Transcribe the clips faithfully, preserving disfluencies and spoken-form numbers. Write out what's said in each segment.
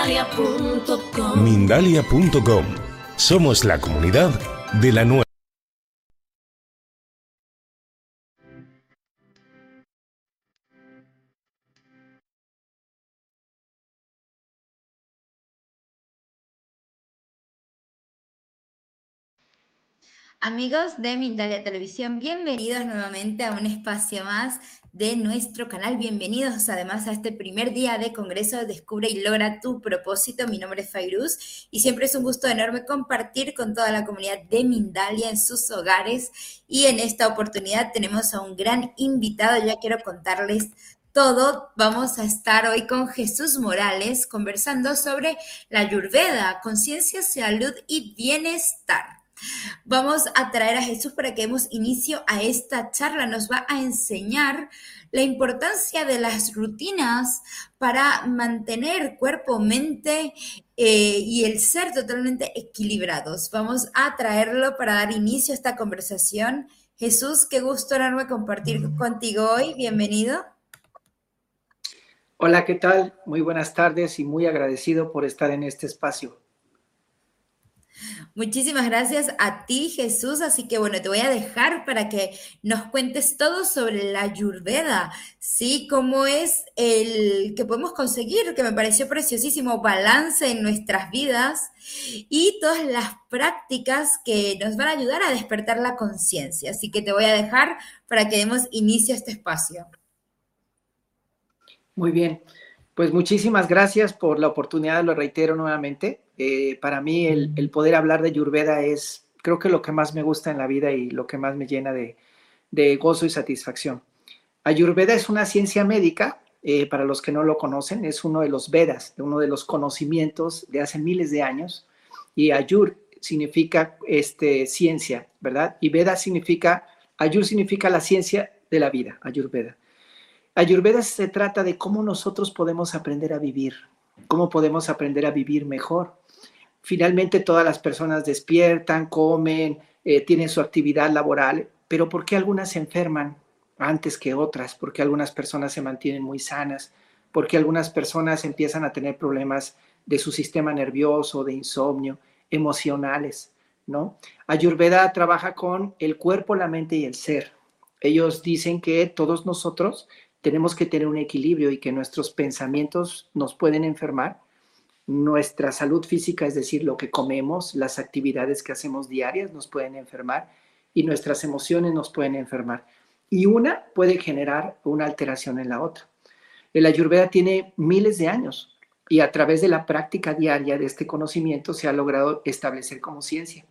Mindalia punto com. Mindalia punto com. Somos la comunidad de la nueva. Amigos de Mindalia Televisión, bienvenidos nuevamente a un espacio más de nuestro canal. Bienvenidos además a este primer día de Congreso Descubre y Logra tu Propósito. Mi nombre es Fairuz y siempre es un gusto enorme compartir con toda la comunidad de Mindalia en sus hogares. Y en esta oportunidad tenemos a un gran invitado, ya quiero contarles todo. Vamos a estar hoy con Jesús Morales conversando sobre la Ayurveda, conciencia, salud y bienestar. Vamos a traer a Jesús para que demos inicio a esta charla. Nos va a enseñar la importancia de las rutinas para mantener cuerpo, mente eh, y el ser totalmente equilibrados. Vamos a traerlo para dar inicio a esta conversación. Jesús, qué gusto enorme compartir contigo hoy. Bienvenido. Hola, ¿qué tal? Muy buenas tardes y muy agradecido por estar en este espacio. Muchísimas gracias a ti, Jesús. Así que bueno, te voy a dejar para que nos cuentes todo sobre la Ayurveda, ¿sí? Cómo es el que podemos conseguir, que me pareció preciosísimo, balance en nuestras vidas y todas las prácticas que nos van a ayudar a despertar la conciencia. Así que te voy a dejar para que demos inicio a este espacio. Muy bien, pues muchísimas gracias por la oportunidad, lo reitero nuevamente. Eh, para mí el, el poder hablar de Ayurveda es, creo que lo que más me gusta en la vida y lo que más me llena de, de gozo y satisfacción. Ayurveda es una ciencia médica, eh, para los que no lo conocen, es uno de los Vedas, uno de los conocimientos de hace miles de años, y Ayur significa este, ciencia, ¿verdad? Y Veda significa, Ayur significa la ciencia de la vida, Ayurveda. Ayurveda se trata de cómo nosotros podemos aprender a vivir, cómo podemos aprender a vivir mejor. Finalmente todas las personas despiertan, comen, eh, tienen su actividad laboral, pero ¿por qué algunas se enferman antes que otras? ¿Por qué algunas personas se mantienen muy sanas? ¿Por qué algunas personas empiezan a tener problemas de su sistema nervioso, de insomnio, emocionales, ¿no? Ayurveda trabaja con el cuerpo, la mente y el ser. Ellos dicen que todos nosotros tenemos que tener un equilibrio y que nuestros pensamientos nos pueden enfermar, nuestra salud física, es decir, lo que comemos, las actividades que hacemos diarias nos pueden enfermar y nuestras emociones nos pueden enfermar. Y una puede generar una alteración en la otra. El Ayurveda tiene miles de años y a través de la práctica diaria de este conocimiento se ha logrado establecer como ciencia.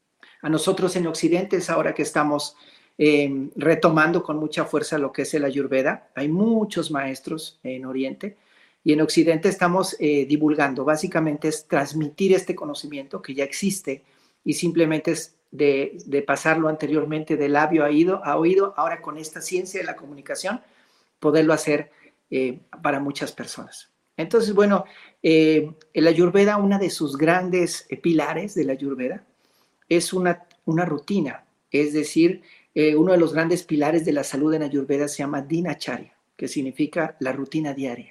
A nosotros en Occidente es ahora que estamos eh, retomando con mucha fuerza lo que es el Ayurveda. Hay muchos maestros en Oriente y en Occidente estamos eh, divulgando. Básicamente es transmitir este conocimiento que ya existe y simplemente es de, de pasarlo anteriormente de labio a oído, a oído, ahora con esta ciencia de la comunicación, poderlo hacer eh, para muchas personas. Entonces, bueno, eh, el Ayurveda, una de sus grandes eh, pilares del Ayurveda, es una, una rutina, es decir, eh, uno de los grandes pilares de la salud en Ayurveda se llama Dinacharya, que significa la rutina diaria.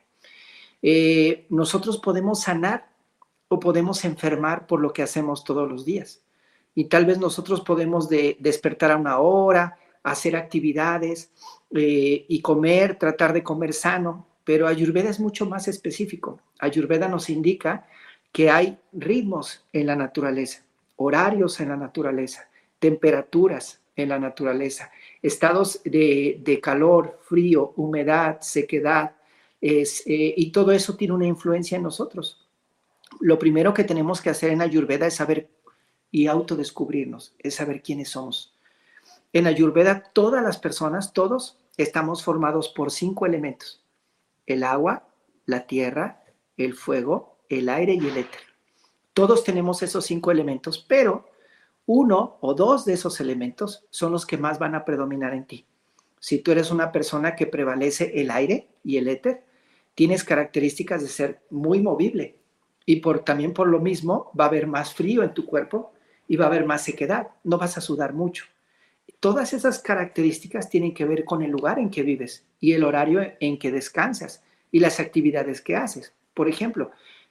Eh, nosotros podemos sanar o podemos enfermar por lo que hacemos todos los días. Y tal vez nosotros podemos de, despertar a una hora, hacer actividades eh, y comer, tratar de comer sano, pero Ayurveda es mucho más específico. Ayurveda nos indica que hay ritmos en la naturaleza, horarios en la naturaleza, temperaturas en la naturaleza, estados de, de calor, frío, humedad, sequedad, es, eh, y todo eso tiene una influencia en nosotros. Lo primero que tenemos que hacer en Ayurveda es saber y autodescubrirnos, es saber quiénes somos. En Ayurveda todas las personas, todos estamos formados por cinco elementos: el agua, la tierra, el fuego, el aire y el éter. Todos tenemos esos cinco elementos, pero uno o dos de esos elementos son los que más van a predominar en ti. Si tú eres una persona que prevalece el aire y el éter, tienes características de ser muy movible y por, también por lo mismo va a haber más frío en tu cuerpo y va a haber más sequedad, no vas a sudar mucho. Todas esas características tienen que ver con el lugar en que vives y el horario en que descansas y las actividades que haces. Por ejemplo,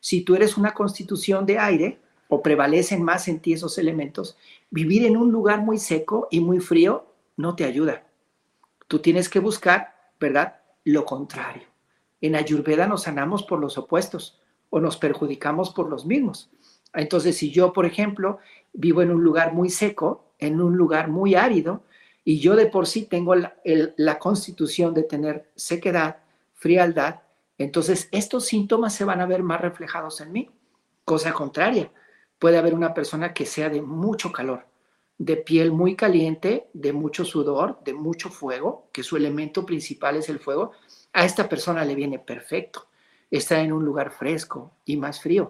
Si tú eres una constitución de aire o prevalecen más en ti esos elementos, vivir en un lugar muy seco y muy frío no te ayuda. Tú tienes que buscar, ¿verdad?, lo contrario. En Ayurveda nos sanamos por los opuestos o nos perjudicamos por los mismos. Entonces, si yo, por ejemplo, vivo en un lugar muy seco, en un lugar muy árido, y yo de por sí tengo la, el, la constitución de tener sequedad, frialdad, entonces estos síntomas se van a ver más reflejados en mí. Cosa contraria, puede haber una persona que sea de mucho calor, de piel muy caliente, de mucho sudor, de mucho fuego, que su elemento principal es el fuego. A esta persona le viene perfecto. Está en un lugar fresco y más frío.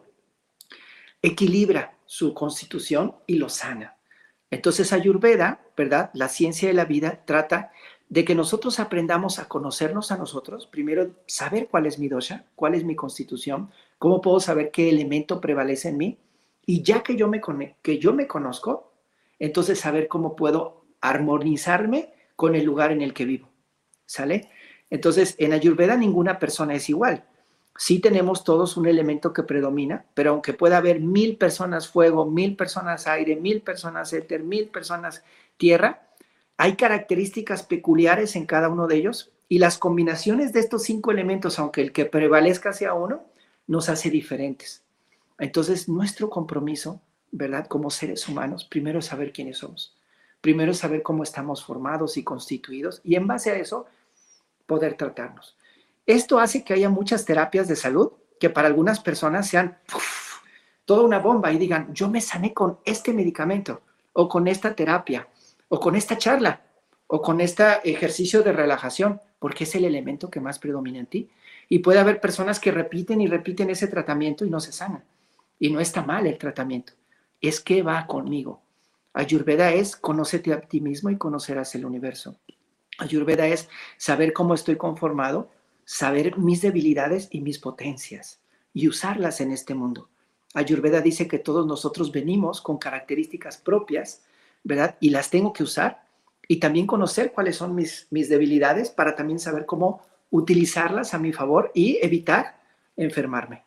Equilibra su constitución y lo sana. Entonces Ayurveda, ¿verdad?, la ciencia de la vida, trata de que nosotros aprendamos a conocernos a nosotros. Primero, saber cuál es mi dosha, cuál es mi constitución, cómo puedo saber qué elemento prevalece en mí. Y ya que yo me, que yo me conozco, entonces saber cómo puedo armonizarme con el lugar en el que vivo. ¿Sale? Entonces, en Ayurveda ninguna persona es igual. Sí tenemos todos un elemento que predomina, pero aunque pueda haber mil personas fuego, mil personas aire, mil personas éter, mil personas tierra, hay características peculiares en cada uno de ellos y las combinaciones de estos cinco elementos, aunque el que prevalezca sea uno, nos hace diferentes. Entonces, nuestro compromiso, ¿verdad?, como seres humanos, primero es saber quiénes somos, primero es saber cómo estamos formados y constituidos y en base a eso poder tratarnos. Esto hace que haya muchas terapias de salud que para algunas personas sean uf, toda una bomba y digan, yo me sané con este medicamento o con esta terapia o con esta charla o con este ejercicio de relajación, porque es el elemento que más predomina en ti. Y puede haber personas que repiten y repiten ese tratamiento y no se sanan. Y no está mal el tratamiento, es que va conmigo. Ayurveda es conócete a ti mismo y conocerás el universo. Ayurveda es saber cómo estoy conformado, saber mis debilidades y mis potencias y usarlas en este mundo. Ayurveda dice que todos nosotros venimos con características propias, ¿verdad? Y las tengo que usar y también conocer cuáles son mis, mis debilidades para también saber cómo utilizarlas a mi favor y evitar enfermarme.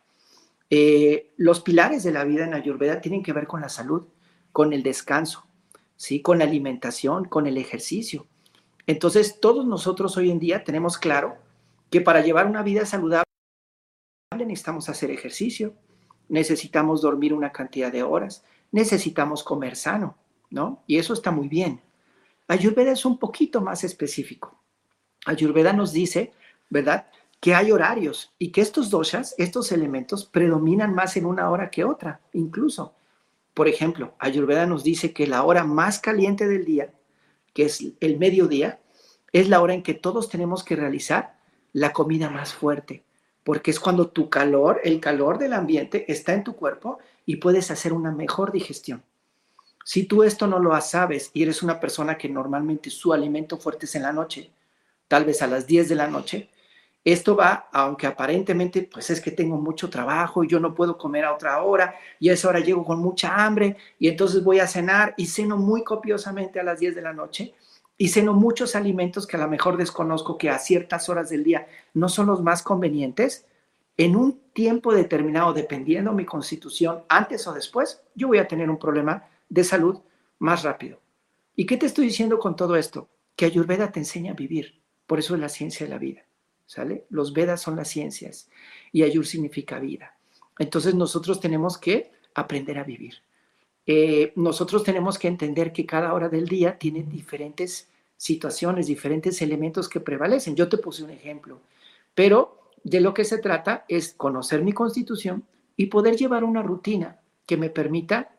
Eh, los pilares de la vida en Ayurveda tienen que ver con la salud, con el descanso, ¿sí?, con la alimentación, con el ejercicio. Entonces, todos nosotros hoy en día tenemos claro que para llevar una vida saludable necesitamos hacer ejercicio, necesitamos dormir una cantidad de horas, necesitamos comer sano, ¿no? Y eso está muy bien. Ayurveda es un poquito más específico. Ayurveda nos dice, ¿verdad?, que hay horarios y que estos doshas, estos elementos, predominan más en una hora que otra, incluso. Por ejemplo, Ayurveda nos dice que la hora más caliente del día, que es el mediodía, es la hora en que todos tenemos que realizar la comida más fuerte, porque es cuando tu calor, el calor del ambiente está en tu cuerpo y puedes hacer una mejor digestión. Si tú esto no lo sabes y eres una persona que normalmente su alimento fuerte es en la noche, tal vez a las diez de la noche, esto va, aunque aparentemente pues es que tengo mucho trabajo y yo no puedo comer a otra hora y a esa hora llego con mucha hambre y entonces voy a cenar y ceno muy copiosamente a las diez de la noche y ceno muchos alimentos que a lo mejor desconozco que a ciertas horas del día no son los más convenientes. En un tiempo determinado, dependiendo de mi constitución, antes o después, yo voy a tener un problema de salud más rápido. ¿Y qué te estoy diciendo con todo esto? Que Ayurveda te enseña a vivir. Por eso es la ciencia de la vida. ¿Sale? Los Vedas son las ciencias y Ayur significa vida. Entonces nosotros tenemos que aprender a vivir. Eh, nosotros tenemos que entender que cada hora del día tiene diferentes situaciones, diferentes elementos que prevalecen. Yo te puse un ejemplo, pero de lo que se trata es conocer mi constitución y poder llevar una rutina que me permita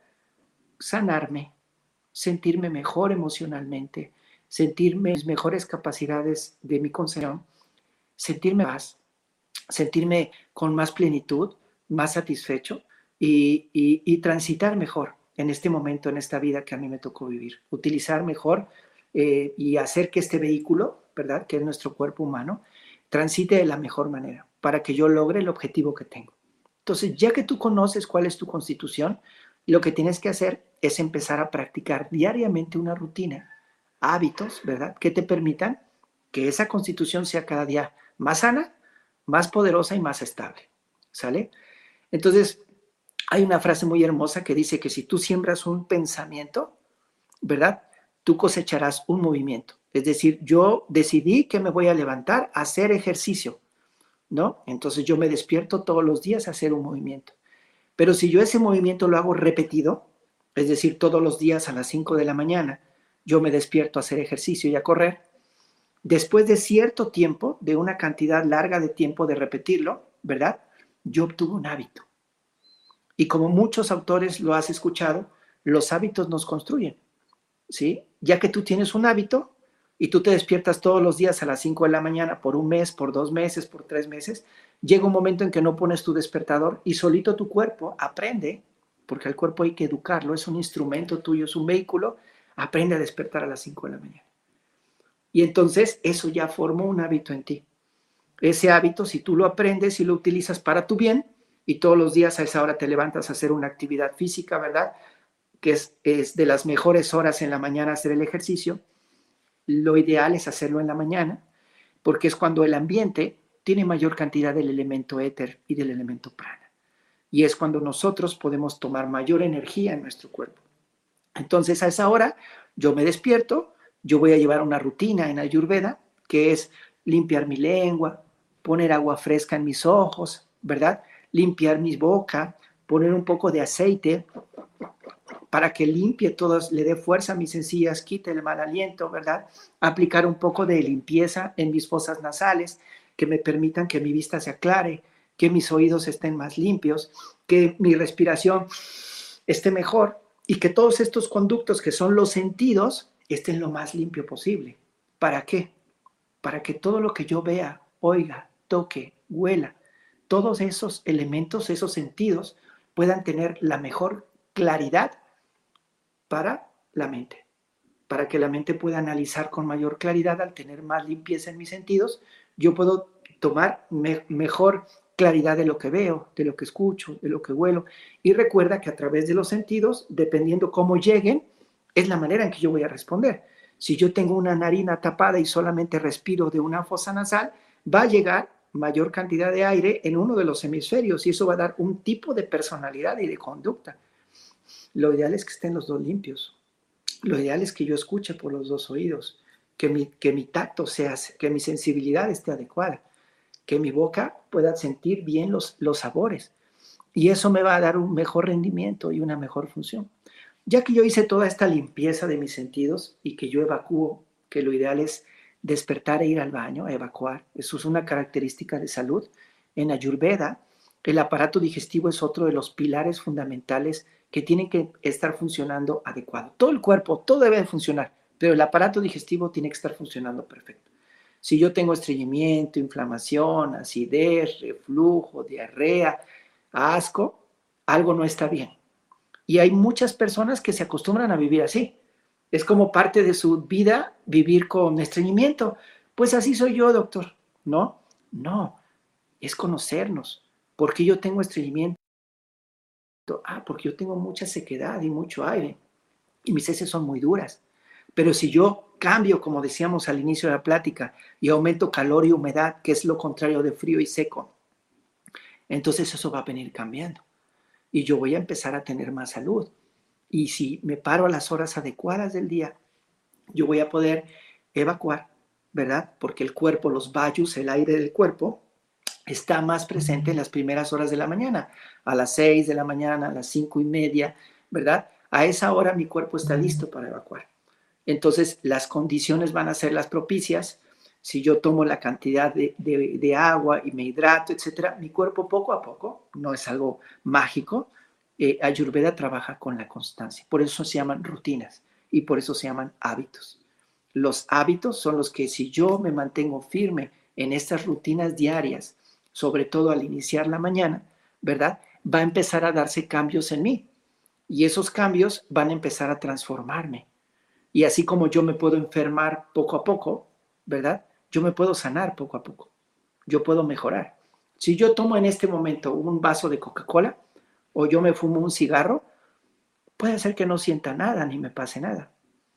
sanarme, sentirme mejor emocionalmente, sentirme mis mejores capacidades de mi concepción, sentirme más, sentirme con más plenitud, más satisfecho y, y, y transitar mejor en este momento, en esta vida que a mí me tocó vivir. Utilizar mejor eh, y hacer que este vehículo, ¿verdad?, que es nuestro cuerpo humano, transite de la mejor manera para que yo logre el objetivo que tengo. Entonces, ya que tú conoces cuál es tu constitución, lo que tienes que hacer es empezar a practicar diariamente una rutina, hábitos, ¿verdad?, que te permitan que esa constitución sea cada día más sana, más poderosa y más estable, ¿sale? Entonces, hay una frase muy hermosa que dice que si tú siembras un pensamiento, ¿verdad? Tú cosecharás un movimiento. Es decir, yo decidí que me voy a levantar a hacer ejercicio, ¿no? Entonces yo me despierto todos los días a hacer un movimiento. Pero si yo ese movimiento lo hago repetido, es decir, todos los días a las cinco de la mañana, yo me despierto a hacer ejercicio y a correr, después de cierto tiempo, de una cantidad larga de tiempo de repetirlo, ¿verdad? Yo obtuve un hábito. Y como muchos autores lo has escuchado, los hábitos nos construyen, ¿sí? Ya que tú tienes un hábito y tú te despiertas todos los días a las cinco de la mañana por un mes, por dos meses, por tres meses, llega un momento en que no pones tu despertador y solito tu cuerpo aprende, porque al cuerpo hay que educarlo, es un instrumento tuyo, es un vehículo, aprende a despertar a las cinco de la mañana. Y entonces eso ya formó un hábito en ti. Ese hábito, si tú lo aprendes y lo utilizas para tu bien, y todos los días a esa hora te levantas a hacer una actividad física, ¿verdad? Que es, es de las mejores horas en la mañana hacer el ejercicio. Lo ideal es hacerlo en la mañana, porque es cuando el ambiente tiene mayor cantidad del elemento éter y del elemento prana. Y es cuando nosotros podemos tomar mayor energía en nuestro cuerpo. Entonces, a esa hora yo me despierto, yo voy a llevar una rutina en Ayurveda, que es limpiar mi lengua, poner agua fresca en mis ojos, ¿verdad? Limpiar mi boca, poner un poco de aceite para que limpie todos, le dé fuerza a mis encías, quite el mal aliento, ¿verdad? Aplicar un poco de limpieza en mis fosas nasales, que me permitan que mi vista se aclare, que mis oídos estén más limpios, que mi respiración esté mejor y que todos estos conductos que son los sentidos estén lo más limpio posible. ¿Para qué? Para que todo lo que yo vea, oiga, toque, huela, todos esos elementos, esos sentidos puedan tener la mejor claridad para la mente, para que la mente pueda analizar con mayor claridad. Al tener más limpieza en mis sentidos, yo puedo tomar me- mejor claridad de lo que veo, de lo que escucho, de lo que huelo. Y recuerda que a través de los sentidos, dependiendo cómo lleguen, es la manera en que yo voy a responder. Si yo tengo una narina tapada y solamente respiro de una fosa nasal, va a llegar mayor cantidad de aire en uno de los hemisferios y eso va a dar un tipo de personalidad y de conducta. Lo ideal es que estén los dos limpios. Lo ideal es que yo escuche por los dos oídos, que mi, que mi tacto sea, que mi sensibilidad esté adecuada, que mi boca pueda sentir bien los, los sabores. Y eso me va a dar un mejor rendimiento y una mejor función. Ya que yo hice toda esta limpieza de mis sentidos y que yo evacúo, que lo ideal es despertar e ir al baño, a evacuar. Eso es una característica de salud. En Ayurveda, el aparato digestivo es otro de los pilares fundamentales que tienen que estar funcionando adecuado. Todo el cuerpo, todo debe funcionar, pero el aparato digestivo tiene que estar funcionando perfecto. Si yo tengo estreñimiento, inflamación, acidez, reflujo, diarrea, asco, algo no está bien. Y hay muchas personas que se acostumbran a vivir así. Es como parte de su vida vivir con estreñimiento. Pues así soy yo, doctor. No, no, es conocernos. ¿Por qué yo tengo estreñimiento? Ah, porque yo tengo mucha sequedad y mucho aire. Y mis heces son muy duras. Pero si yo cambio, como decíamos al inicio de la plática, y aumento calor y humedad, que es lo contrario de frío y seco, entonces eso va a venir cambiando. Y yo voy a empezar a tener más salud. Y si me paro a las horas adecuadas del día, yo voy a poder evacuar, ¿verdad? Porque el cuerpo, los vayus, el aire del cuerpo, está más presente en las primeras horas de la mañana, a las seis de la mañana, a las cinco y media, ¿verdad? A esa hora mi cuerpo está listo para evacuar. Entonces, las condiciones van a ser las propicias. Si yo tomo la cantidad de, de, de agua y me hidrato, etcétera, mi cuerpo poco a poco, no es algo mágico. eh, Ayurveda trabaja con la constancia. Por eso se llaman rutinas y por eso se llaman hábitos. Los hábitos son los que, si yo me mantengo firme en estas rutinas diarias, sobre todo al iniciar la mañana, ¿verdad? Va a empezar a darse cambios en mí y esos cambios van a empezar a transformarme. Y así como yo me puedo enfermar poco a poco, ¿verdad? Yo me puedo sanar poco a poco. Yo puedo mejorar. Si yo tomo en este momento un vaso de Coca-Cola o yo me fumo un cigarro, puede ser que no sienta nada ni me pase nada.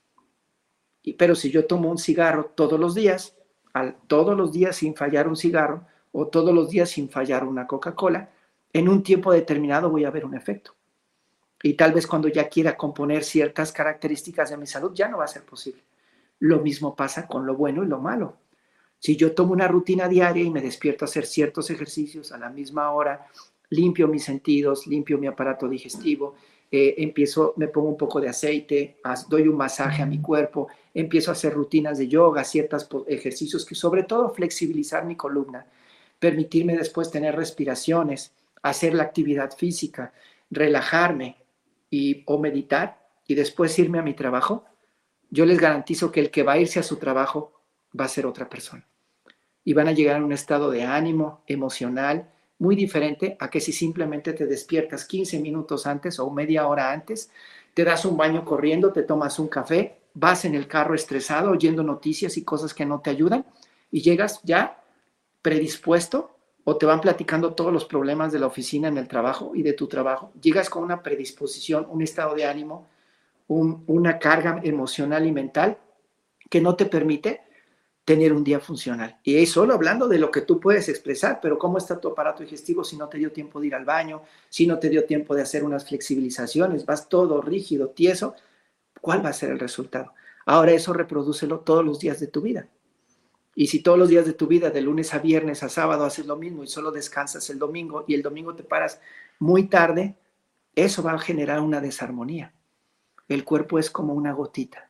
Y, pero si yo tomo un cigarro todos los días, al, todos los días sin fallar un cigarro o todos los días sin fallar una Coca-Cola, en un tiempo determinado voy a ver un efecto. Y tal vez cuando ya quiera componer ciertas características de mi salud, ya no va a ser posible. Lo mismo pasa con lo bueno y lo malo. Si yo tomo una rutina diaria y me despierto a hacer ciertos ejercicios a la misma hora, limpio mis sentidos, limpio mi aparato digestivo, eh, empiezo, me pongo un poco de aceite, doy un masaje a mi cuerpo, empiezo a hacer rutinas de yoga, ciertos ejercicios que sobre todo flexibilizar mi columna, permitirme después tener respiraciones, hacer la actividad física, relajarme y, o meditar y después irme a mi trabajo, yo les garantizo que el que va a irse a su trabajo va a ser otra persona. Y van a llegar a un estado de ánimo emocional muy diferente a que si simplemente te despiertas quince minutos antes o media hora antes, te das un baño corriendo, te tomas un café, vas en el carro estresado oyendo noticias y cosas que no te ayudan y llegas ya predispuesto o te van platicando todos los problemas de la oficina en el trabajo y de tu trabajo. Llegas con una predisposición, un estado de ánimo, un, una carga emocional y mental que no te permite tener un día funcional. Y es solo hablando de lo que tú puedes expresar, pero ¿cómo está tu aparato digestivo si no te dio tiempo de ir al baño, si no te dio tiempo de hacer unas flexibilizaciones, vas todo rígido, tieso? ¿Cuál va a ser el resultado? Ahora eso reprodúcelo todos los días de tu vida. Y si todos los días de tu vida, de lunes a viernes a sábado, haces lo mismo y solo descansas el domingo y el domingo te paras muy tarde, eso va a generar una desarmonía. El cuerpo es como una gotita.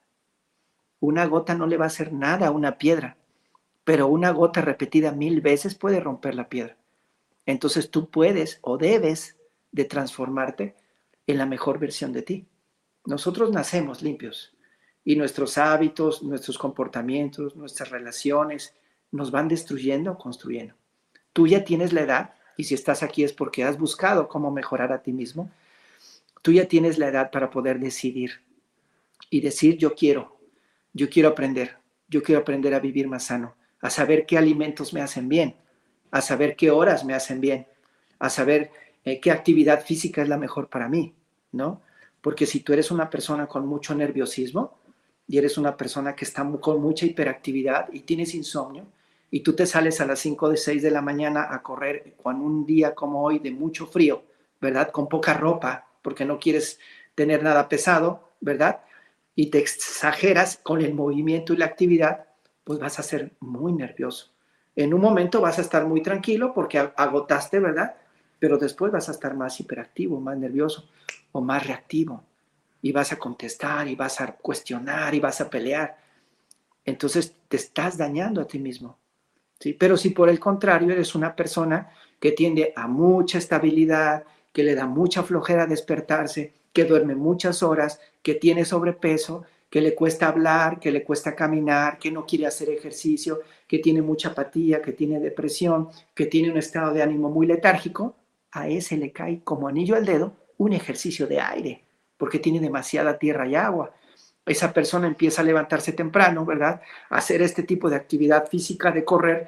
Una gota no le va a hacer nada a una piedra, pero una gota repetida mil veces puede romper la piedra. Entonces tú puedes o debes de transformarte en la mejor versión de ti. Nosotros nacemos limpios y nuestros hábitos, nuestros comportamientos, nuestras relaciones nos van destruyendo o construyendo. Tú ya tienes la edad, y si estás aquí es porque has buscado cómo mejorar a ti mismo, tú ya tienes la edad para poder decidir y decir yo quiero. Yo quiero aprender, yo quiero aprender a vivir más sano, a saber qué alimentos me hacen bien, a saber qué horas me hacen bien, a saber eh, qué actividad física es la mejor para mí, ¿no? Porque si tú eres una persona con mucho nerviosismo y eres una persona que está con mucha hiperactividad y tienes insomnio y tú te sales a las cinco o seis de la mañana a correr con un día como hoy de mucho frío, ¿verdad? Con poca ropa, porque no quieres tener nada pesado, ¿verdad? Y te exageras con el movimiento y la actividad, pues vas a ser muy nervioso. En un momento vas a estar muy tranquilo porque agotaste, ¿verdad? Pero después vas a estar más hiperactivo, más nervioso o más reactivo. Y vas a contestar y vas a cuestionar y vas a pelear. Entonces te estás dañando a ti mismo, ¿sí? Pero si por el contrario eres una persona que tiende a mucha estabilidad, que le da mucha flojera despertarse, que duerme muchas horas, que tiene sobrepeso, que le cuesta hablar, que le cuesta caminar, que no quiere hacer ejercicio, que tiene mucha apatía, que tiene depresión, que tiene un estado de ánimo muy letárgico, a ese le cae como anillo al dedo un ejercicio de aire, porque tiene demasiada tierra y agua. Esa persona empieza a levantarse temprano, ¿verdad? A hacer este tipo de actividad física, de correr,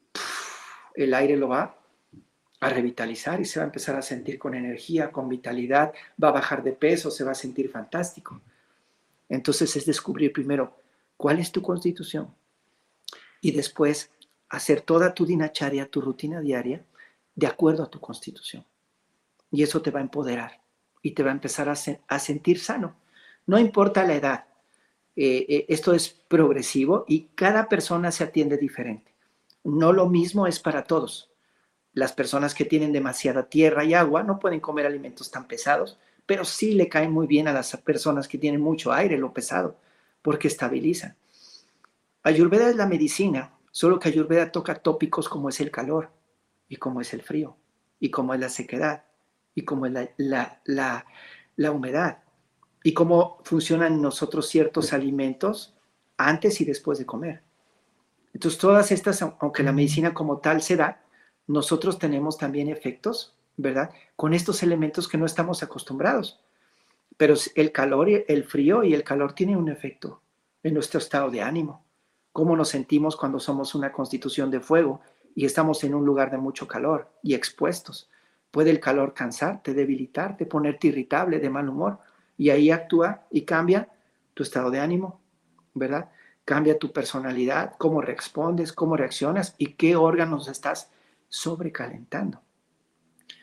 el aire lo va a revitalizar y se va a empezar a sentir con energía, con vitalidad, va a bajar de peso, se va a sentir fantástico. Entonces es descubrir primero cuál es tu constitución y después hacer toda tu dinacharya, tu rutina diaria, de acuerdo a tu constitución. Y eso te va a empoderar y te va a empezar a, se- a sentir sano. No importa la edad, eh, eh, esto es progresivo y cada persona se atiende diferente. No lo mismo es para todos. Las personas que tienen demasiada tierra y agua no pueden comer alimentos tan pesados, pero sí le caen muy bien a las personas que tienen mucho aire, lo pesado, porque estabilizan. Ayurveda es la medicina, solo que Ayurveda toca tópicos como es el calor, y como es el frío, y como es la sequedad, y como es la, la, la, la humedad, y cómo funcionan en nosotros ciertos alimentos antes y después de comer. Entonces, todas estas, aunque la medicina como tal se da, nosotros tenemos también efectos, ¿verdad? Con estos elementos que no estamos acostumbrados. Pero el calor, el frío y el calor tienen un efecto en nuestro estado de ánimo. Cómo nos sentimos cuando somos una constitución de fuego y estamos en un lugar de mucho calor y expuestos. Puede el calor cansarte, debilitarte, ponerte irritable, de mal humor. Y ahí actúa y cambia tu estado de ánimo, ¿verdad? Cambia tu personalidad, cómo respondes, cómo reaccionas y qué órganos estás sobrecalentando.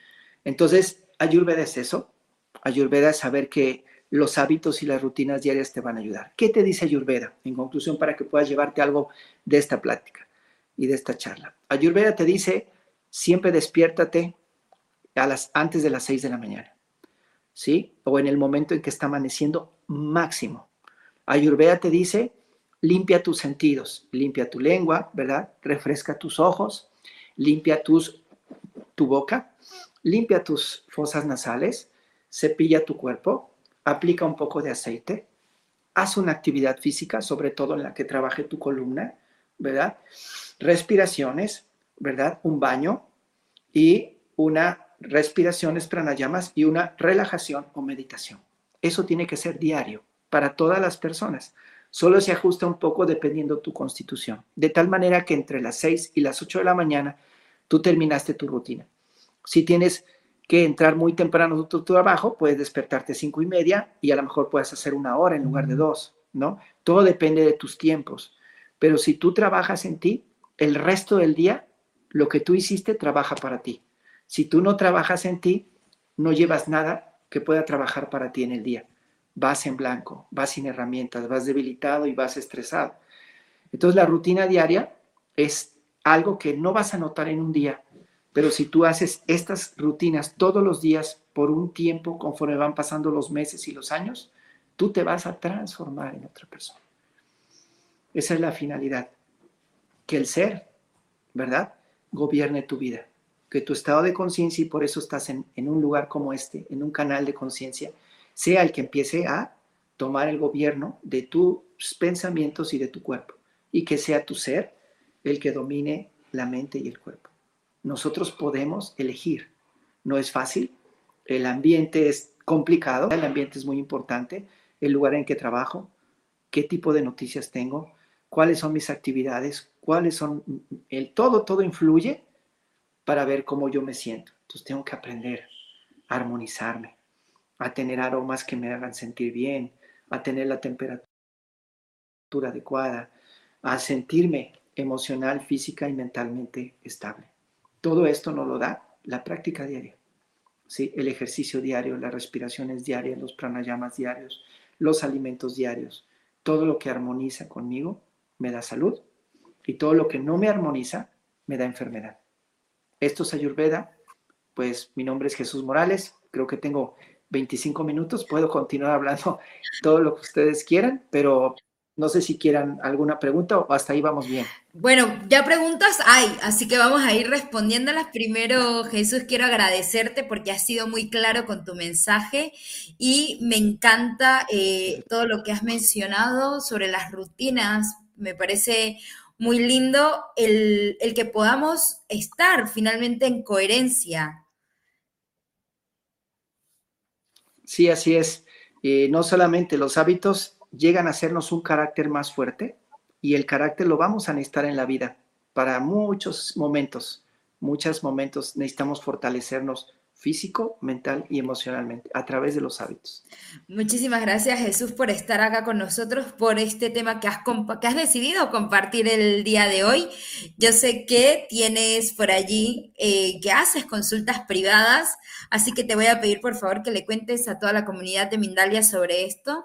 Entonces, Ayurveda es eso. Ayurveda es saber que los hábitos y las rutinas diarias te van a ayudar. ¿Qué te dice Ayurveda? En conclusión, para que puedas llevarte algo de esta plática y de esta charla. Ayurveda te dice, siempre despiértate a las, antes de las seis de la mañana, ¿sí? O en el momento en que está amaneciendo máximo. Ayurveda te dice, limpia tus sentidos, limpia tu lengua, ¿verdad? Refresca tus ojos, limpia tus, tu boca, limpia tus fosas nasales, cepilla tu cuerpo, aplica un poco de aceite, haz una actividad física, sobre todo en la que trabaje tu columna, ¿verdad? Respiraciones, ¿verdad? Un baño y una respiraciones pranayamas y una relajación o meditación. Eso tiene que ser diario para todas las personas. Solo se ajusta un poco dependiendo tu constitución. De tal manera que entre las seis y las ocho de la mañana tú terminaste tu rutina. Si tienes que entrar muy temprano a tu trabajo, puedes despertarte cinco y media y a lo mejor puedes hacer una hora en lugar de dos, ¿no? Todo depende de tus tiempos. Pero si tú trabajas en ti, el resto del día, lo que tú hiciste trabaja para ti. Si tú no trabajas en ti, no llevas nada que pueda trabajar para ti en el día. Vas en blanco, vas sin herramientas, vas debilitado y vas estresado. Entonces la rutina diaria es algo que no vas a notar en un día, pero si tú haces estas rutinas todos los días por un tiempo, conforme van pasando los meses y los años, tú te vas a transformar en otra persona. Esa es la finalidad, que el ser, ¿verdad?, gobierne tu vida, que tu estado de conciencia, y por eso estás en, en un lugar como este, en un canal de conciencia, sea el que empiece a tomar el gobierno de tus pensamientos y de tu cuerpo, y que sea tu ser el que domine la mente y el cuerpo. Nosotros podemos elegir. No es fácil, el ambiente es complicado, el ambiente es muy importante, el lugar en que trabajo, qué tipo de noticias tengo, cuáles son mis actividades, cuáles son, el todo, todo influye para ver cómo yo me siento. Entonces tengo que aprender a armonizarme, a tener aromas que me hagan sentir bien, a tener la temperatura adecuada, a sentirme emocional, física y mentalmente estable. Todo esto nos lo da la práctica diaria, ¿sí? El ejercicio diario, las respiraciones diarias, los pranayamas diarios, los alimentos diarios. Todo lo que armoniza conmigo me da salud y todo lo que no me armoniza me da enfermedad. Esto es Ayurveda. Pues mi nombre es Jesús Morales. Creo que tengo veinticinco minutos. Puedo continuar hablando todo lo que ustedes quieran, pero no sé si quieran alguna pregunta o hasta ahí vamos bien. Bueno, ya preguntas hay, así que vamos a ir respondiéndolas. Primero, Jesús, quiero agradecerte porque has sido muy claro con tu mensaje y me encanta eh, todo lo que has mencionado sobre las rutinas. Me parece muy lindo el, el que podamos estar finalmente en coherencia. Sí, así es. Eh, no solamente los hábitos llegan a hacernos un carácter más fuerte, y el carácter lo vamos a necesitar en la vida para muchos momentos, muchos momentos necesitamos fortalecernos físico, mental y emocionalmente a través de los hábitos. Muchísimas gracias, Jesús, por estar acá con nosotros, por este tema que has, que has decidido compartir el día de hoy. Yo sé que tienes por allí, eh, que haces consultas privadas, así que te voy a pedir, por favor, que le cuentes a toda la comunidad de Mindalia sobre esto.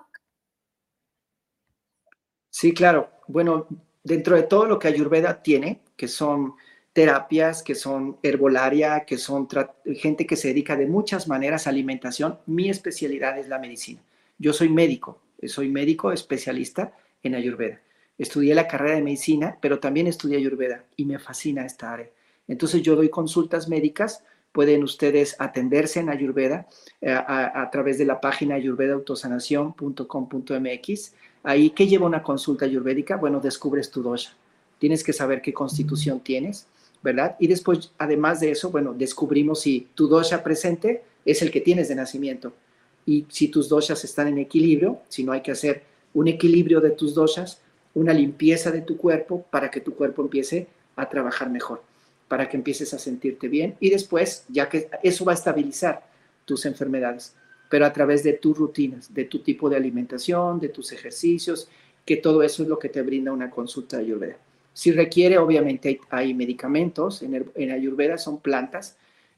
Sí, claro. Bueno, dentro de todo lo que Ayurveda tiene, que son terapias, que son herbolaria, que son gente que se dedica de muchas maneras a alimentación, mi especialidad es la medicina. Yo soy médico, soy médico especialista en Ayurveda. Estudié la carrera de medicina, pero también estudié Ayurveda y me fascina esta área. Entonces yo doy consultas médicas, pueden ustedes atenderse en Ayurveda eh, a, a través de la página ayurveda autosanación punto com punto m x. Ahí, ¿qué lleva una consulta ayurvédica? Bueno, descubres tu dosha. Tienes que saber qué constitución tienes, ¿verdad? Y después, además de eso, bueno, descubrimos si tu dosha presente es el que tienes de nacimiento. Y si tus doshas están en equilibrio, si no hay que hacer un equilibrio de tus doshas, una limpieza de tu cuerpo para que tu cuerpo empiece a trabajar mejor, para que empieces a sentirte bien. Y después, ya que eso va a estabilizar tus enfermedades, pero a través de tus rutinas, de tu tipo de alimentación, de tus ejercicios, que todo eso es lo que te brinda una consulta de Ayurveda. Si requiere, obviamente hay, hay medicamentos, en, el, en Ayurveda son plantas,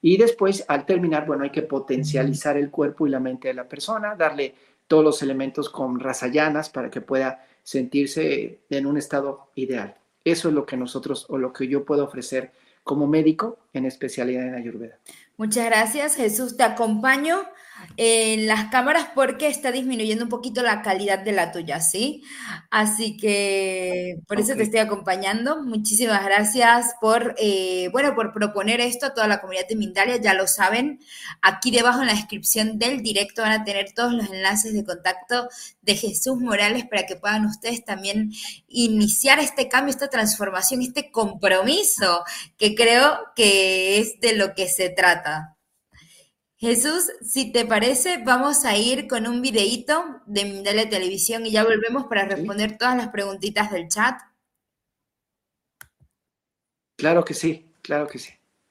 Y después, al terminar, bueno, hay que potencializar el cuerpo y la mente de la persona, darle todos los elementos con rasayanas para que pueda sentirse en un estado ideal. Eso es lo que nosotros, o lo que yo puedo ofrecer como médico en especialidad en Ayurveda. Muchas gracias, Jesús. Te acompaño en las cámaras porque está disminuyendo un poquito la calidad de la tuya, ¿sí? Así que por eso Ok. te estoy acompañando. Muchísimas gracias por, eh, bueno, por proponer esto a toda la comunidad de Mindalia. Ya lo saben, aquí debajo en la descripción del directo van a tener todos los enlaces de contacto de Jesús Morales para que puedan ustedes también iniciar este cambio, esta transformación, este compromiso que creo que es de lo que se trata. Jesús, si te parece, vamos a ir con un videíto de Mindalia Televisión y ya volvemos para responder ¿Sí? todas las preguntitas del chat. Claro que sí, claro que sí.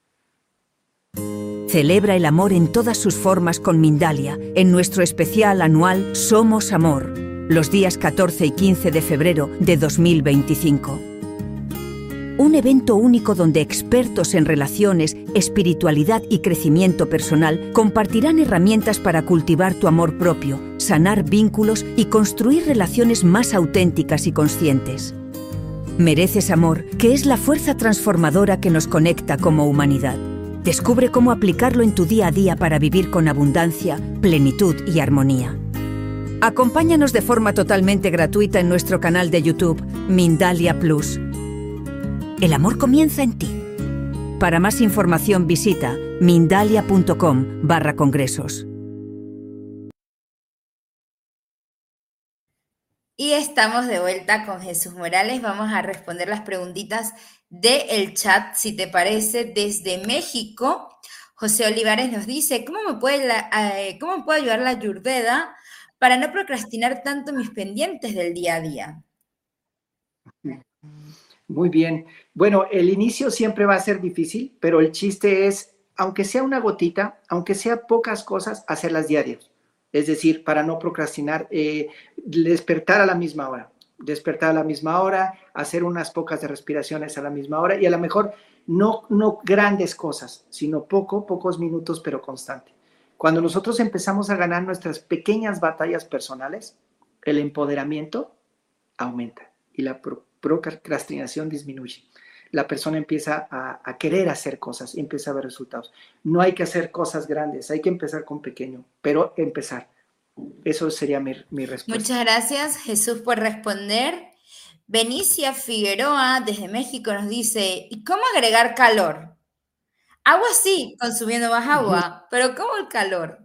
Celebra el amor en todas sus formas con Mindalia, en nuestro especial anual Somos Amor, los días catorce y quince de febrero de dos mil veinticinco. Un evento único donde expertos en relaciones, espiritualidad y crecimiento personal compartirán herramientas para cultivar tu amor propio, sanar vínculos y construir relaciones más auténticas y conscientes. Mereces amor, que es la fuerza transformadora que nos conecta como humanidad. Descubre cómo aplicarlo en tu día a día para vivir con abundancia, plenitud y armonía. Acompáñanos de forma totalmente gratuita en nuestro canal de YouTube, Mindalia Plus. El amor comienza en ti. Para más información visita mindalia.com barra congresos. Y estamos de vuelta con Jesús Morales. Vamos a responder las preguntitas del chat, si te parece, desde México. José Olivares nos dice, ¿cómo me puede, la, eh, ¿cómo me puede ayudar la Ayurveda para no procrastinar tanto mis pendientes del día a día? Muy bien. Bueno, el inicio siempre va a ser difícil, pero el chiste es, aunque sea una gotita, aunque sea pocas cosas, hacerlas diarias. Es decir, para no procrastinar, eh, despertar a la misma hora, despertar a la misma hora, hacer unas pocas de respiraciones a la misma hora y a lo mejor no, no grandes cosas, sino poco, pocos minutos, pero constante. Cuando nosotros empezamos a ganar nuestras pequeñas batallas personales, el empoderamiento aumenta y la pro procrastinación disminuye. La persona empieza a, a querer hacer cosas y empieza a ver resultados. No hay que hacer cosas grandes, hay que empezar con pequeño, pero empezar. Eso sería mi, mi respuesta. Muchas gracias, Jesús, por responder. Benicia Figueroa, desde México, nos dice, ¿y cómo agregar calor? Agua sí, consumiendo más agua, pero ¿cómo el calor?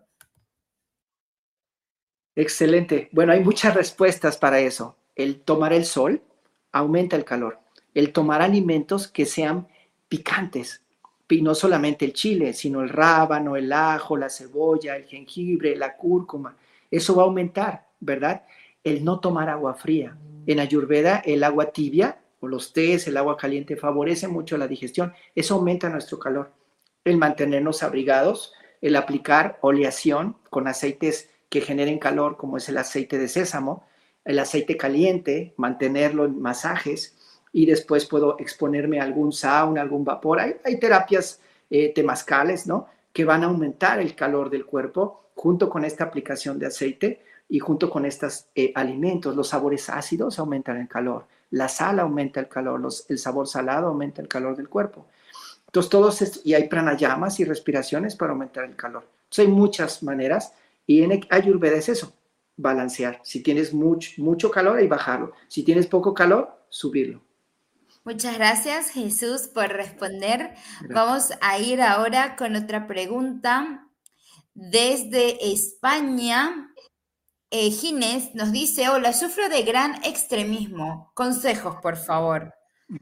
Excelente. Bueno, hay muchas respuestas para eso. El tomar el sol aumenta el calor. El tomar alimentos que sean picantes, y no solamente el chile, sino el rábano, el ajo, la cebolla, el jengibre, la cúrcuma, eso va a aumentar, ¿verdad? El no tomar agua fría. En Ayurveda, el agua tibia o los tés, el agua caliente favorece mucho la digestión, eso aumenta nuestro calor. El mantenernos abrigados, el aplicar oleación con aceites que generen calor, como es el aceite de sésamo, el aceite caliente, mantenerlo en masajes, y después puedo exponerme a algún sauna, algún vapor. Hay, hay terapias eh, temazcales, ¿no?, que van a aumentar el calor del cuerpo junto con esta aplicación de aceite y junto con estos eh, alimentos. Los sabores ácidos aumentan el calor, la sal aumenta el calor, los, el sabor salado aumenta el calor del cuerpo. Entonces, todos estos, y hay pranayamas y respiraciones para aumentar el calor. Entonces, hay muchas maneras, y en Ayurveda es eso, balancear. Si tienes mucho, mucho calor, hay bajarlo. Si tienes poco calor, subirlo. Muchas gracias, Jesús, por responder. Gracias. Vamos a ir ahora con otra pregunta. Desde España, eh, Ginés nos dice, hola, sufro de gran extremismo. Consejos, por favor.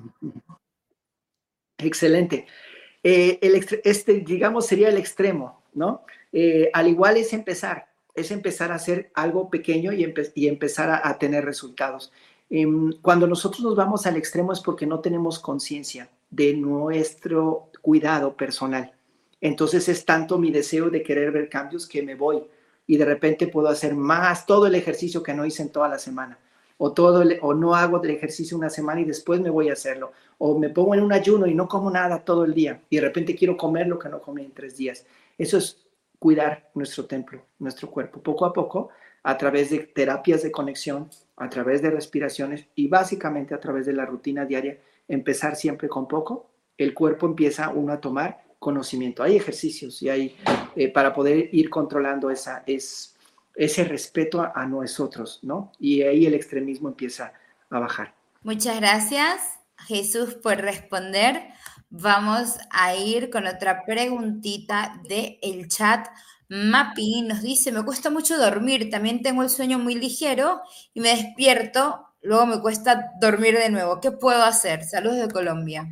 Excelente. Eh, el este, digamos, sería el extremo, ¿no? Eh, al igual es empezar, es empezar a hacer algo pequeño y, empe y empezar a, a tener resultados. Eh, cuando nosotros nos vamos al extremo es porque no tenemos conciencia de nuestro cuidado personal. Entonces es tanto mi deseo de querer ver cambios que me voy y de repente puedo hacer más, todo el ejercicio que no hice en toda la semana. o, todo el, o no hago del ejercicio una semana y después me voy a hacerlo, o me pongo en un ayuno y no como nada todo el día y de repente quiero comer lo que no comí en tres días. Eso es cuidar nuestro templo, nuestro cuerpo, poco a poco, a través de terapias de conexión, a través de respiraciones y básicamente a través de la rutina diaria, empezar siempre con poco. El cuerpo empieza uno a tomar conocimiento. Hay ejercicios y hay eh, para poder ir controlando esa, es, ese respeto a, a nosotros, ¿no? Y ahí el extremismo empieza a bajar. Muchas gracias, Jesús, por responder. Vamos a ir con otra preguntita del chat. Mapi nos dice, me cuesta mucho dormir, también tengo el sueño muy ligero y me despierto, luego me cuesta dormir de nuevo. ¿Qué puedo hacer? Saludos de Colombia.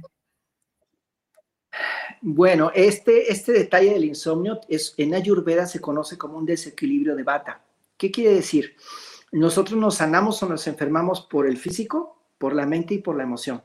Bueno, este, este detalle del insomnio es, en Ayurveda se conoce como un desequilibrio de Vata. ¿Qué quiere decir? Nosotros nos sanamos o nos enfermamos por el físico, por la mente y por la emoción.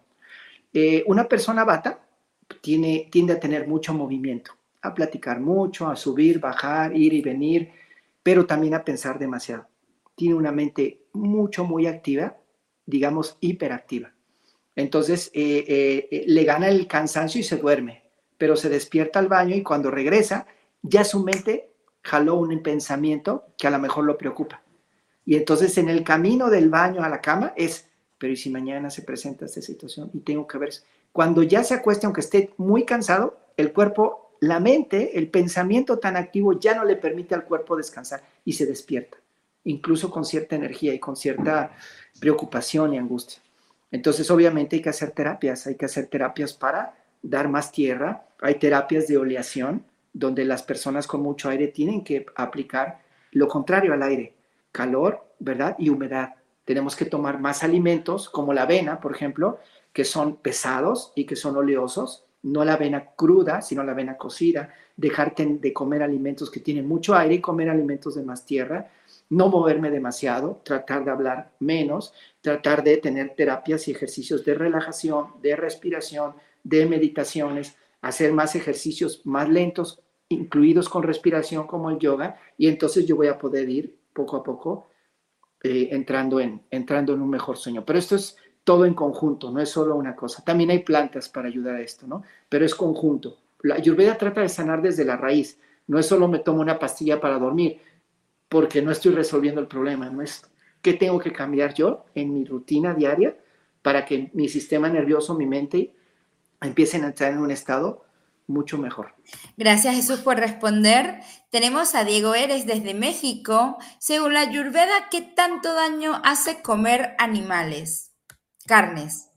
Eh, una persona Vata tiene, tiende a tener mucho movimiento, a platicar mucho, a subir, bajar, ir y venir, pero también a pensar demasiado. Tiene una mente mucho, muy activa, digamos hiperactiva. Entonces eh, eh, le gana el cansancio y se duerme, pero se despierta al baño y cuando regresa ya su mente jaló un pensamiento que a lo mejor lo preocupa. Y entonces en el camino del baño a la cama es, pero ¿y si mañana se presenta esta situación y tengo que ver eso? Cuando ya se acueste, aunque esté muy cansado, el cuerpo, la mente, el pensamiento tan activo ya no le permite al cuerpo descansar y se despierta, incluso con cierta energía y con cierta preocupación y angustia. Entonces, obviamente hay que hacer terapias, hay que hacer terapias para dar más tierra. Hay terapias de oleación, donde las personas con mucho aire tienen que aplicar lo contrario al aire, calor, ¿verdad? Y humedad. Tenemos que tomar más alimentos, como la avena, por ejemplo, que son pesados y que son oleosos, no la avena cruda, sino la avena cocida, dejarte de comer alimentos que tienen mucho aire y comer alimentos de más tierra, no moverme demasiado, tratar de hablar menos, tratar de tener terapias y ejercicios de relajación, de respiración, de meditaciones, hacer más ejercicios más lentos, incluidos con respiración como el yoga, y entonces yo voy a poder ir poco a poco eh, entrando, en, entrando en un mejor sueño. Pero esto es todo en conjunto, no es solo una cosa. También hay plantas para ayudar a esto, ¿no? Pero es conjunto. La Ayurveda trata de sanar desde la raíz. No es solo me tomo una pastilla para dormir, porque no estoy resolviendo el problema. No es qué tengo que cambiar yo en mi rutina diaria para que mi sistema nervioso, mi mente, empiecen a entrar en un estado mucho mejor. Gracias, Jesús, por responder. Tenemos a Diego Eres desde México. Según la Ayurveda, ¿qué tanto daño hace comer animales, carnes?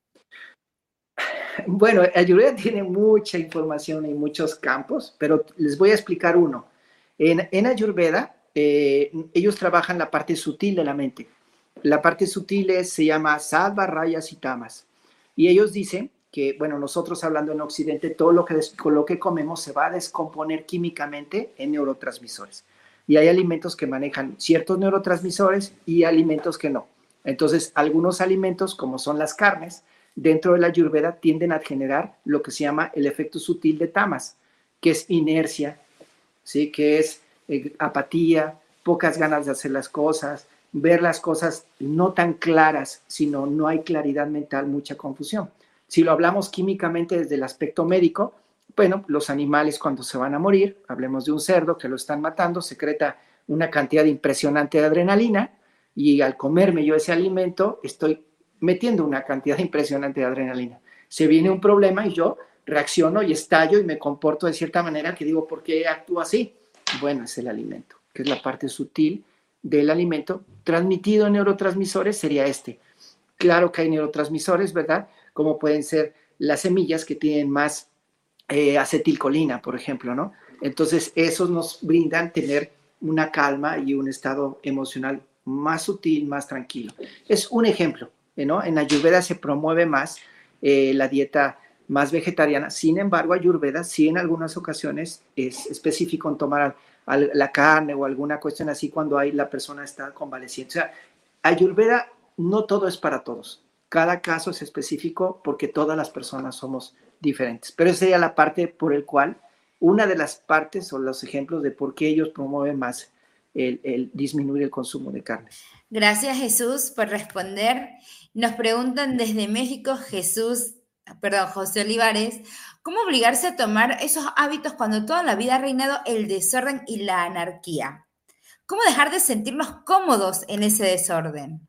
Bueno, Ayurveda tiene mucha información en muchos campos, pero les voy a explicar uno. En, en Ayurveda, eh, ellos trabajan la parte sutil de la mente. La parte sutil es, se llama sattva, rayas y tamas. Y ellos dicen que, bueno, nosotros hablando en Occidente, todo lo que, con lo que comemos se va a descomponer químicamente en neurotransmisores. Y hay alimentos que manejan ciertos neurotransmisores y alimentos que no. Entonces, algunos alimentos, como son las carnes, dentro de la Ayurveda tienden a generar lo que se llama el efecto sutil de tamas, que es inercia, ¿sí? Que es eh, apatía, pocas ganas de hacer las cosas, ver las cosas no tan claras, sino no hay claridad mental, mucha confusión. Si lo hablamos químicamente desde el aspecto médico, bueno, los animales cuando se van a morir, hablemos de un cerdo que lo están matando, secreta una cantidad impresionante de adrenalina y al comerme yo ese alimento estoy metiendo una cantidad impresionante de adrenalina. Se viene un problema y yo reacciono y estallo y me comporto de cierta manera que digo, ¿por qué actúo así? Bueno, es el alimento, que es la parte sutil del alimento. Transmitido en neurotransmisores sería este. Claro que hay neurotransmisores, ¿verdad? Como pueden ser las semillas que tienen más eh, acetilcolina, por ejemplo, ¿no? Entonces, esos nos brindan tener una calma y un estado emocional más sutil, más tranquilo. Es un ejemplo, ¿no? En Ayurveda se promueve más eh, la dieta más vegetariana. Sin embargo, Ayurveda sí en algunas ocasiones es específico en tomar al, la carne o alguna cuestión así cuando hay, la persona está convaleciente. O sea, Ayurveda no todo es para todos. Cada caso es específico porque todas las personas somos diferentes. Pero esa sería la parte por el cual, una de las partes o los ejemplos de por qué ellos promueven más el, el disminuir el consumo de carne. Gracias, Jesús, por responder. Nos preguntan desde México, Jesús, perdón, José Olivares, ¿cómo obligarse a tomar esos hábitos cuando toda la vida ha reinado el desorden y la anarquía? ¿Cómo dejar de sentirnos cómodos en ese desorden?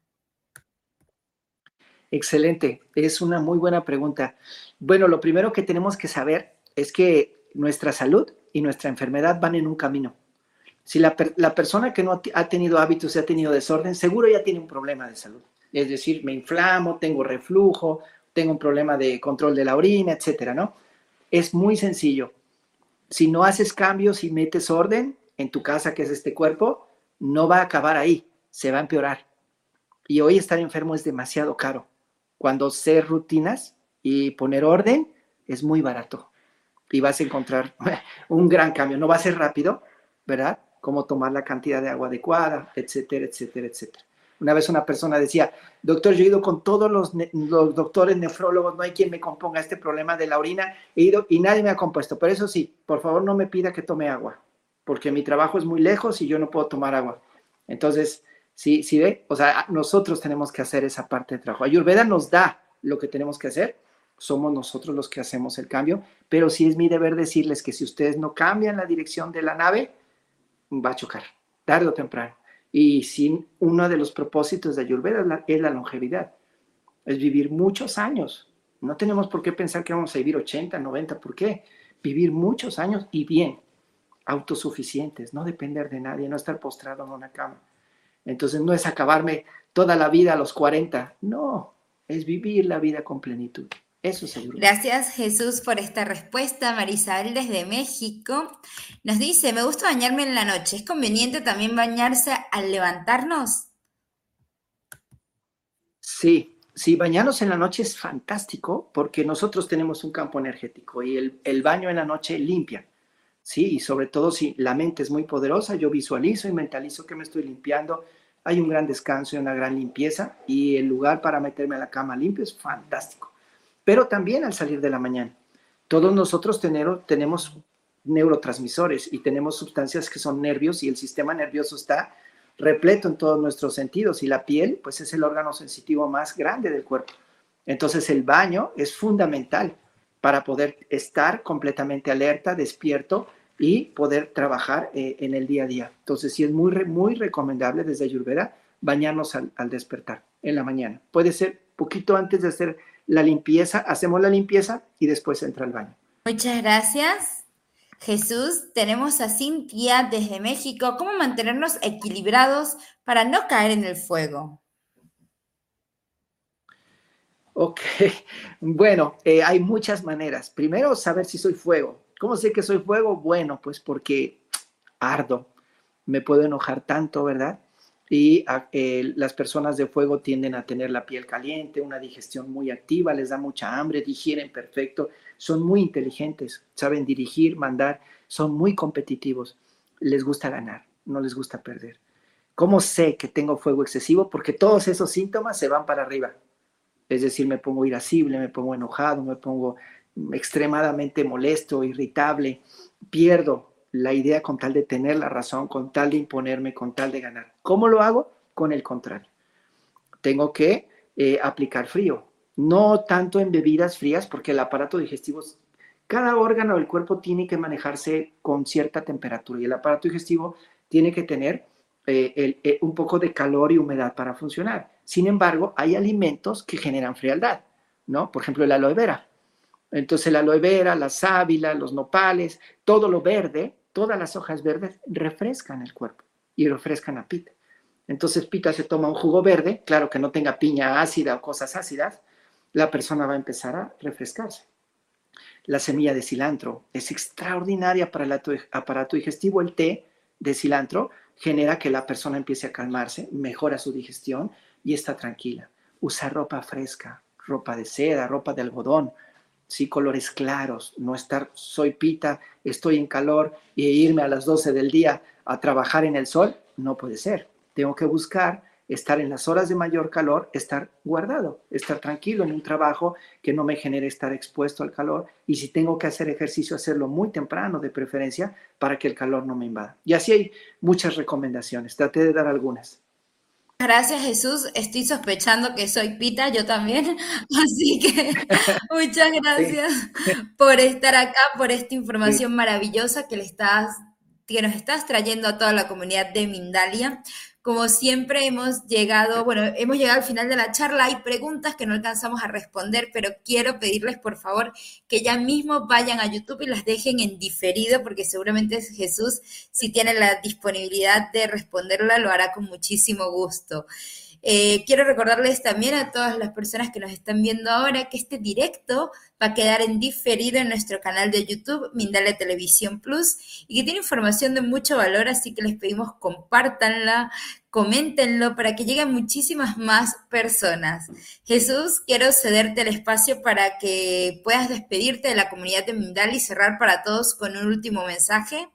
Excelente, es una muy buena pregunta. Bueno, lo primero que tenemos que saber es que nuestra salud y nuestra enfermedad van en un camino. Si la, la persona que no ha tenido hábitos y ha tenido desorden, seguro ya tiene un problema de salud. Es decir, me inflamo, tengo reflujo, tengo un problema de control de la orina, etcétera, ¿no? Es muy sencillo. Si no haces cambios y metes orden en tu casa, que es este cuerpo, no va a acabar ahí, se va a empeorar. Y hoy estar enfermo es demasiado caro. Cuando sé rutinas y poner orden, es muy barato. Y vas a encontrar un gran cambio. No va a ser rápido, ¿verdad? Cómo tomar la cantidad de agua adecuada, etcétera, etcétera, etcétera. Una vez una persona decía, doctor, yo he ido con todos los, los doctores nefrólogos, no hay quien me componga este problema de la orina, he ido y nadie me ha compuesto. Pero eso sí, por favor no me pida que tome agua, porque mi trabajo es muy lejos y yo no puedo tomar agua. Entonces, ¿sí, sí ve? O sea, nosotros tenemos que hacer esa parte de trabajo. Ayurveda nos da lo que tenemos que hacer, somos nosotros los que hacemos el cambio, pero sí es mi deber decirles que si ustedes no cambian la dirección de la nave, va a chocar, tarde o temprano. Y sin uno de los propósitos de Ayurveda es la, es la longevidad, es vivir muchos años. No tenemos por qué pensar que vamos a vivir ochenta, noventa, ¿por qué? Vivir muchos años y bien, autosuficientes, no depender de nadie, no estar postrado en una cama. Entonces no es acabarme toda la vida a los cuarenta, no, es vivir la vida con plenitud. Eso seguro. Gracias, Jesús, por esta respuesta. Marisabel desde México nos dice, me gusta bañarme en la noche. ¿Es conveniente también bañarse al levantarnos? Sí, sí, bañarnos en la noche es fantástico porque nosotros tenemos un campo energético y el, el baño en la noche limpia. Sí, y sobre todo si la mente es muy poderosa, yo visualizo y mentalizo que me estoy limpiando. Hay un gran descanso y una gran limpieza y el lugar para meterme a la cama limpio es fantástico. Pero también al salir de la mañana. Todos nosotros tenemos, tenemos neurotransmisores y tenemos sustancias que son nervios y el sistema nervioso está repleto en todos nuestros sentidos y la piel pues es el órgano sensitivo más grande del cuerpo. Entonces el baño es fundamental para poder estar completamente alerta, despierto y poder trabajar eh, en el día a día. Entonces sí es muy, muy recomendable desde Ayurveda bañarnos al, al despertar en la mañana. Puede ser poquito antes de hacer la limpieza, hacemos la limpieza y después entra al baño. Muchas gracias, Jesús. Tenemos a Cintia desde México. ¿Cómo mantenernos equilibrados para no caer en el fuego? Ok, bueno, eh, hay muchas maneras. Primero, saber si soy fuego. ¿Cómo sé que soy fuego? Bueno, pues porque ardo, me puedo enojar tanto, ¿verdad? Y eh, las personas de fuego tienden a tener la piel caliente, una digestión muy activa, les da mucha hambre, digieren perfecto, son muy inteligentes, saben dirigir, mandar, son muy competitivos, les gusta ganar, no les gusta perder. ¿Cómo sé que tengo fuego excesivo? Porque todos esos síntomas se van para arriba. Es decir, me pongo irascible, me pongo enojado, me pongo extremadamente molesto, irritable, pierdo la idea con tal de tener la razón, con tal de imponerme, con tal de ganar. ¿Cómo lo hago? Con el contrario. Tengo que eh, aplicar frío. No tanto en bebidas frías, porque el aparato digestivo, cada órgano del cuerpo tiene que manejarse con cierta temperatura y el aparato digestivo tiene que tener eh, el, eh, un poco de calor y humedad para funcionar. Sin embargo, hay alimentos que generan frialdad, ¿no? Por ejemplo, el aloe vera. Entonces, el aloe vera, la sábila, los nopales, todo lo verde, todas las hojas verdes refrescan el cuerpo y refrescan a Pita. Entonces Pita se toma un jugo verde, claro que no tenga piña ácida o cosas ácidas, la persona va a empezar a refrescarse. La semilla de cilantro es extraordinaria para el aparato digestivo. El té de cilantro genera que la persona empiece a calmarse, mejora su digestión y está tranquila. Usar ropa fresca, ropa de seda, ropa de algodón, sí, colores claros, no estar, soy Pita, estoy en calor e irme a las doce del día a trabajar en el sol, no puede ser. Tengo que buscar estar en las horas de mayor calor, estar guardado, estar tranquilo en un trabajo que no me genere estar expuesto al calor, y si tengo que hacer ejercicio, hacerlo muy temprano de preferencia para que el calor no me invada. Y así hay muchas recomendaciones, traté de dar algunas. Gracias, Jesús. Estoy sospechando que soy Pita, yo también. Así que muchas Sí, gracias por estar acá, por esta sí. información maravillosa que le estás, que nos estás trayendo a toda la comunidad de Mindalia. Como siempre hemos llegado, bueno, hemos llegado al final de la charla. Hay preguntas que no alcanzamos a responder, pero quiero pedirles por favor que ya mismo vayan a YouTube y las dejen en diferido, porque seguramente Jesús, si tiene la disponibilidad de responderla, lo hará con muchísimo gusto. Eh, quiero recordarles también a todas las personas que nos están viendo ahora que este directo va a quedar en diferido en nuestro canal de YouTube, Mindalia Televisión Plus, y que tiene información de mucho valor, así que les pedimos compártanla, coméntenlo para que lleguen muchísimas más personas. Jesús, quiero cederte el espacio para que puedas despedirte de la comunidad de Mindalia y cerrar para todos con un último mensaje.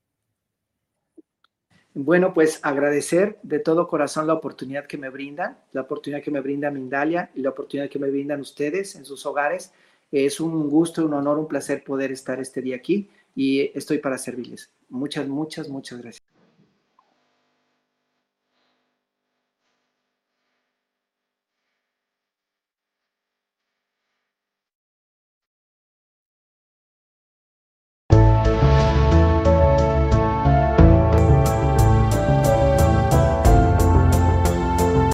Bueno, pues agradecer de todo corazón la oportunidad que me brindan, la oportunidad que me brinda Mindalia y la oportunidad que me brindan ustedes en sus hogares. Es un gusto, un honor, un placer poder estar este día aquí y estoy para servirles. Muchas, muchas, muchas gracias.